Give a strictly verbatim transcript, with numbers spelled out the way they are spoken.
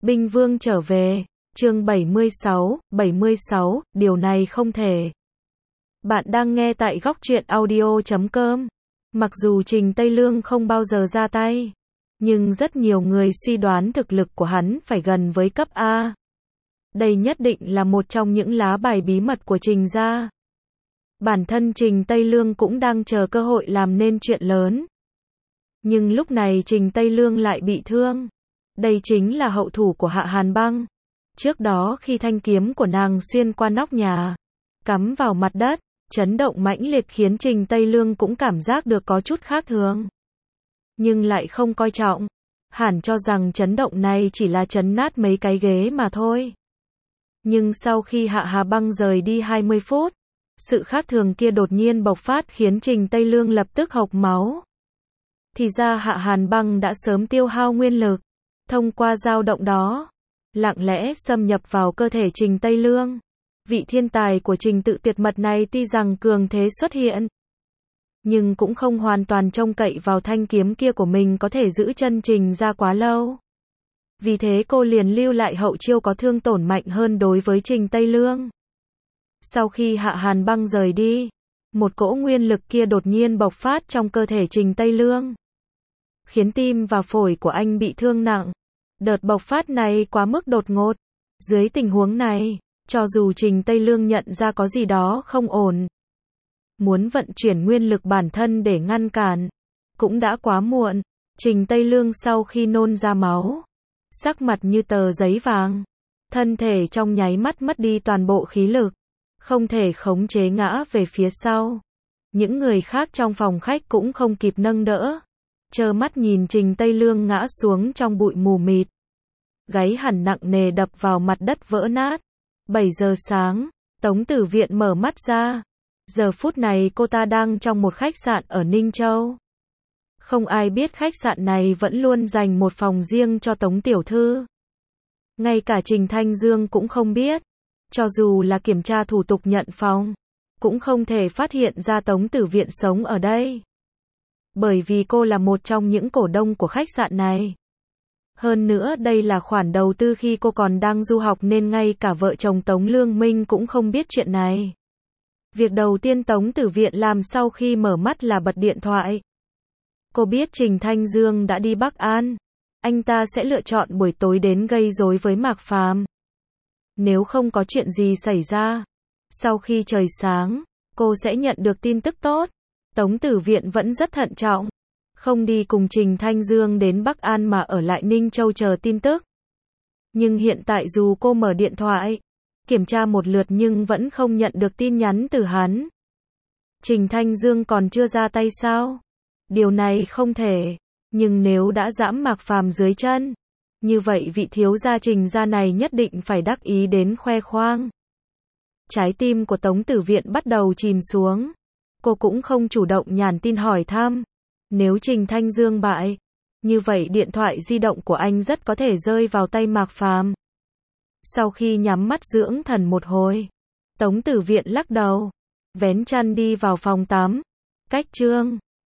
Binh Vương trở về, chương bảy mươi sáu, bảy mươi sáu, điều này không thể. Bạn đang nghe tại góc truyện audio chấm com. Mặc dù Trình Tây Lương không bao giờ ra tay, nhưng rất nhiều người suy đoán thực lực của hắn phải gần với cấp A. Đây nhất định là một trong những lá bài bí mật của Trình gia. Bản thân Trình Tây Lương cũng đang chờ cơ hội làm nên chuyện lớn. Nhưng lúc này Trình Tây Lương lại bị thương. Đây chính là hậu thủ của Hạ Hàn Băng. Trước đó khi thanh kiếm của nàng xuyên qua nóc nhà, cắm vào mặt đất, chấn động mãnh liệt khiến Trình Tây Lương cũng cảm giác được có chút khác thường. Nhưng lại không coi trọng. Hẳn cho rằng chấn động này chỉ là chấn nát mấy cái ghế mà thôi. Nhưng sau khi Hạ Hà Băng rời đi hai mươi phút, sự khác thường kia đột nhiên bộc phát khiến Trình Tây Lương lập tức hộc máu. Thì ra Hạ Hàn Băng đã sớm tiêu hao nguyên lực. Thông qua dao động đó, lặng lẽ xâm nhập vào cơ thể Trình Tây Lương. Vị thiên tài của Trình tự tuyệt mật này tuy rằng cường thế xuất hiện, nhưng cũng không hoàn toàn trông cậy vào thanh kiếm kia của mình có thể giữ chân Trình ra quá lâu. Vì thế cô liền lưu lại hậu chiêu có thương tổn mạnh hơn đối với Trình Tây Lương. Sau khi Hạ Hàn Băng rời đi, một cỗ nguyên lực kia đột nhiên bộc phát trong cơ thể Trình Tây Lương, khiến tim và phổi của anh bị thương nặng. Đợt bộc phát này quá mức đột ngột. Dưới tình huống này, cho dù Trình Tây Lương nhận ra có gì đó không ổn, muốn vận chuyển nguyên lực bản thân để ngăn cản, cũng đã quá muộn. Trình Tây Lương sau khi nôn ra máu, sắc mặt như tờ giấy vàng, thân thể trong nháy mắt mất đi toàn bộ khí lực, không thể khống chế ngã về phía sau. Những người khác trong phòng khách cũng không kịp nâng đỡ, trơ mắt nhìn Trình Tây Lương ngã xuống trong bụi mù mịt. Gáy hẳn nặng nề đập vào mặt đất vỡ nát. bảy giờ sáng, Tống Tử Viện mở mắt ra. Giờ phút này cô ta đang trong một khách sạn ở Ninh Châu. Không ai biết khách sạn này vẫn luôn dành một phòng riêng cho Tống Tiểu Thư. Ngay cả Trình Thanh Dương cũng không biết. Cho dù là kiểm tra thủ tục nhận phòng, cũng không thể phát hiện ra Tống Tử Viện sống ở đây. Bởi vì cô là một trong những cổ đông của khách sạn này. Hơn nữa đây là khoản đầu tư khi cô còn đang du học nên ngay cả vợ chồng Tống Lương Minh cũng không biết chuyện này. Việc đầu tiên Tống Tử Viện làm sau khi mở mắt là bật điện thoại. Cô biết Trình Thanh Dương đã đi Bắc An. Anh ta sẽ lựa chọn buổi tối đến gây rối với Mạc Phàm. Nếu không có chuyện gì xảy ra, sau khi trời sáng, cô sẽ nhận được tin tức tốt. Tống Tử Viện vẫn rất thận trọng, không đi cùng Trình Thanh Dương đến Bắc An mà ở lại Ninh Châu chờ tin tức. Nhưng hiện tại dù cô mở điện thoại, kiểm tra một lượt nhưng vẫn không nhận được tin nhắn từ hắn. Trình Thanh Dương còn chưa ra tay sao? Điều này không thể, nhưng nếu đã giẫm Mạc Phàm dưới chân, như vậy vị thiếu gia Trình gia này nhất định phải đắc ý đến khoe khoang. Trái tim của Tống Tử Viện bắt đầu chìm xuống. Cô cũng không chủ động nhắn tin hỏi thăm. Nếu Trình Thanh Dương bại, như vậy điện thoại di động của anh rất có thể rơi vào tay Mạc Phàm. Sau khi nhắm mắt dưỡng thần một hồi, Tống Tử Viện lắc đầu, vén chăn đi vào phòng tắm. Cách chương